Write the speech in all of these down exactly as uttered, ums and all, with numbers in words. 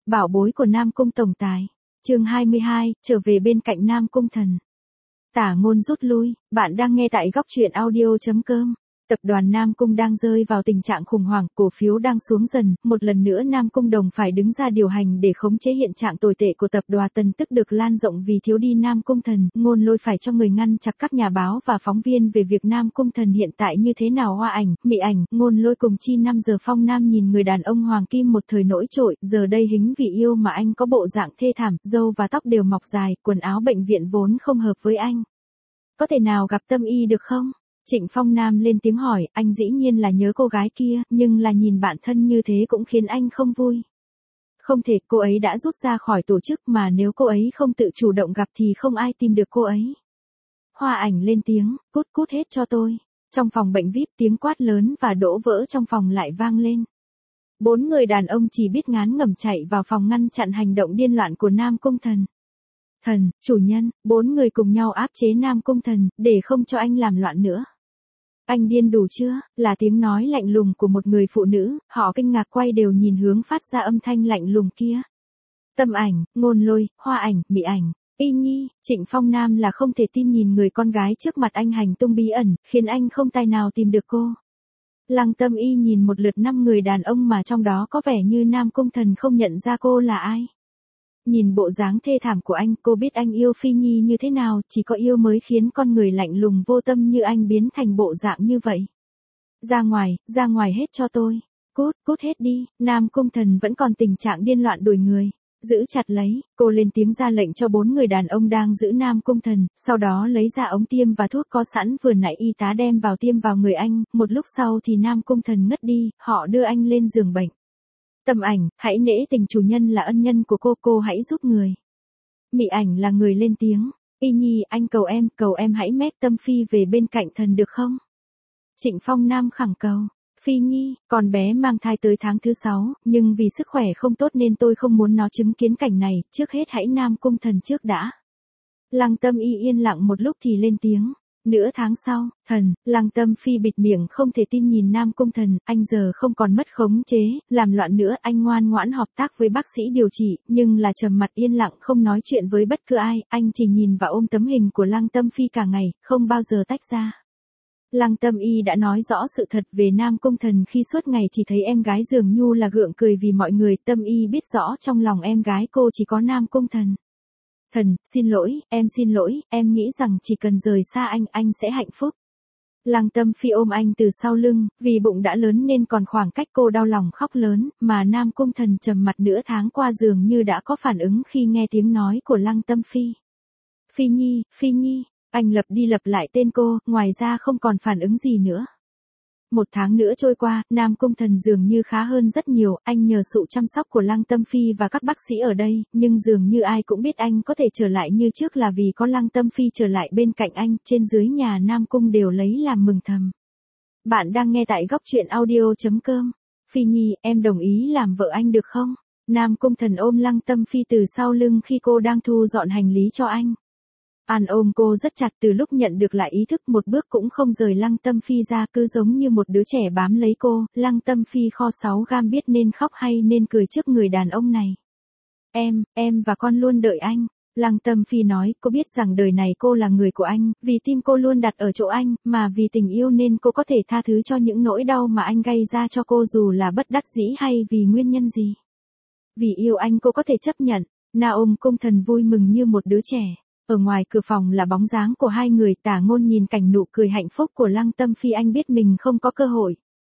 bảo bối của Nam Cung tổng tài. Chương hai mươi hai, trở về bên cạnh Nam Cung Thần. Tả Ngôn rút lui, bạn đang nghe tại góc truyện audio chấm com. Tập đoàn Nam Cung đang rơi vào tình trạng khủng hoảng, cổ phiếu đang xuống dần, một lần nữa Nam Cung Đồng phải đứng ra điều hành để khống chế hiện trạng tồi tệ của tập đoàn Tần tức được lan rộng vì thiếu đi Nam Cung Thần, Ngôn Lôi phải cho người ngăn chặn các nhà báo và phóng viên về việc Nam Cung Thần hiện tại như thế nào. Hoa Ảnh, Mị Ảnh, Ngôn Lôi cùng Chi năm giờ Phong Nam nhìn người đàn ông hoàng kim một thời nổi trội, giờ đây hính vì yêu mà anh có bộ dạng thê thảm, râu và tóc đều mọc dài, quần áo bệnh viện vốn không hợp với anh. Có thể nào gặp Tâm Y được không? Trịnh Phong Nam lên tiếng hỏi, anh dĩ nhiên là nhớ cô gái kia, nhưng là nhìn bạn thân như thế cũng khiến anh không vui. Không thể, cô ấy đã rút ra khỏi tổ chức mà nếu cô ấy không tự chủ động gặp thì không ai tìm được cô ấy. Hoa Ảnh lên tiếng, cút cút hết cho tôi. Trong phòng bệnh vi ai pi tiếng quát lớn và đổ vỡ trong phòng lại vang lên. Bốn người đàn ông chỉ biết ngán ngẩm chạy vào phòng ngăn chặn hành động điên loạn của Nam Cung Thần. Thần, chủ nhân, bốn người cùng nhau áp chế Nam Cung Thần, để không cho anh làm loạn nữa. Anh điên đủ chưa? Là tiếng nói lạnh lùng của một người phụ nữ, họ kinh ngạc quay đều nhìn hướng phát ra âm thanh lạnh lùng kia. Tâm Ảnh, Ngôn Lôi, Hoa Ảnh, Mị Ảnh, Y Nhi, Trịnh Phong Nam là không thể tin nhìn người con gái trước mặt anh hành tung bí ẩn, khiến anh không tài nào tìm được cô. Lăng Tâm Y nhìn một lượt năm người đàn ông mà trong đó có vẻ như Nam Cung Thần không nhận ra cô là ai. Nhìn bộ dáng thê thảm của anh, cô biết anh yêu Phi Nhi như thế nào, chỉ có yêu mới khiến con người lạnh lùng vô tâm như anh biến thành bộ dạng như vậy. Ra ngoài, ra ngoài hết cho tôi. Cút, cút hết đi. Nam Cung Thần vẫn còn tình trạng điên loạn đuổi người. Giữ chặt lấy, cô lên tiếng ra lệnh cho bốn người đàn ông đang giữ Nam Cung Thần, sau đó lấy ra ống tiêm và thuốc có sẵn vừa nãy y tá đem vào tiêm vào người anh, một lúc sau thì Nam Cung Thần ngất đi, họ đưa anh lên giường bệnh. Tâm Ảnh, hãy nể tình chủ nhân là ân nhân của cô, cô hãy giúp người. Mị Ảnh là người lên tiếng, Y Nhi, anh cầu em, cầu em hãy mét Tâm Phi về bên cạnh thần được không? Trịnh Phong Nam khẳng cầu, Phi Nhi, con bé mang thai tới tháng thứ sáu, nhưng vì sức khỏe không tốt nên tôi không muốn nó chứng kiến cảnh này, trước hết hãy Nam Cung Thần trước đã. Lăng Tâm Y yên lặng một lúc thì lên tiếng. Nửa tháng sau, thần, Lăng Tâm Phi bịt miệng không thể tin nhìn Nam Cung Thần, anh giờ không còn mất khống chế, làm loạn nữa, anh ngoan ngoãn hợp tác với bác sĩ điều trị, nhưng là trầm mặt yên lặng không nói chuyện với bất cứ ai, anh chỉ nhìn và ôm tấm hình của Lăng Tâm Phi cả ngày, không bao giờ tách ra. Lăng Tâm Y đã nói rõ sự thật về Nam Cung Thần khi suốt ngày chỉ thấy em gái dường như là gượng cười vì mọi người, Tâm Y biết rõ trong lòng em gái cô chỉ có Nam Cung Thần. Thần, xin lỗi, em xin lỗi, em nghĩ rằng chỉ cần rời xa anh, anh sẽ hạnh phúc. Lăng Tâm Phi ôm anh từ sau lưng, vì bụng đã lớn nên còn khoảng cách cô đau lòng khóc lớn, mà Nam Cung Thần trầm mặt nửa tháng qua dường như đã có phản ứng khi nghe tiếng nói của Lăng Tâm Phi. Phi Nhi, Phi Nhi, anh lặp đi lặp lại tên cô, ngoài ra không còn phản ứng gì nữa. Một tháng nữa trôi qua, Nam Cung Thần dường như khá hơn rất nhiều, anh nhờ sự chăm sóc của Lăng Tâm Phi và các bác sĩ ở đây, nhưng dường như ai cũng biết anh có thể trở lại như trước là vì có Lăng Tâm Phi trở lại bên cạnh anh, trên dưới nhà Nam Cung đều lấy làm mừng thầm. Bạn đang nghe tại góc truyện audio chấm com. Phi Nhi, em đồng ý làm vợ anh được không? Nam Cung Thần ôm Lăng Tâm Phi từ sau lưng khi cô đang thu dọn hành lý cho anh. An ôm cô rất chặt, từ lúc nhận được lại ý thức một bước cũng không rời Lăng Tâm Phi ra, cứ giống như một đứa trẻ bám lấy cô. Lăng Tâm Phi kho sáu gam biết nên khóc hay nên cười trước người đàn ông này. Em, em và con luôn đợi anh. Lăng Tâm Phi nói, cô biết rằng đời này cô là người của anh, vì tim cô luôn đặt ở chỗ anh, mà vì tình yêu nên cô có thể tha thứ cho những nỗi đau mà anh gây ra cho cô dù là bất đắc dĩ hay vì nguyên nhân gì. Vì yêu anh cô có thể chấp nhận. Nam Cung Thần vui mừng như một đứa trẻ. Ở ngoài cửa phòng là bóng dáng của hai người, Tả Ngôn nhìn cảnh nụ cười hạnh phúc của Lăng Tâm Phi anh biết mình không có cơ hội.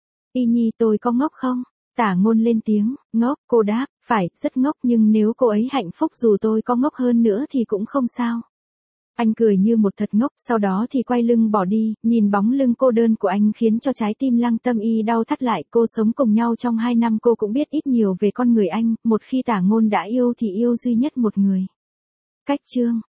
Y Nhi, tôi có ngốc không? Tả Ngôn lên tiếng, ngốc, cô đáp, phải, rất ngốc nhưng nếu cô ấy hạnh phúc dù tôi có ngốc hơn nữa thì cũng không sao. Anh cười như một thật ngốc, sau đó thì quay lưng bỏ đi, nhìn bóng lưng cô đơn của anh khiến cho trái tim Lăng Tâm Y đau thắt lại, cô sống cùng nhau trong hai năm cô cũng biết ít nhiều về con người anh, một khi Tả Ngôn đã yêu thì yêu duy nhất một người. Cách chương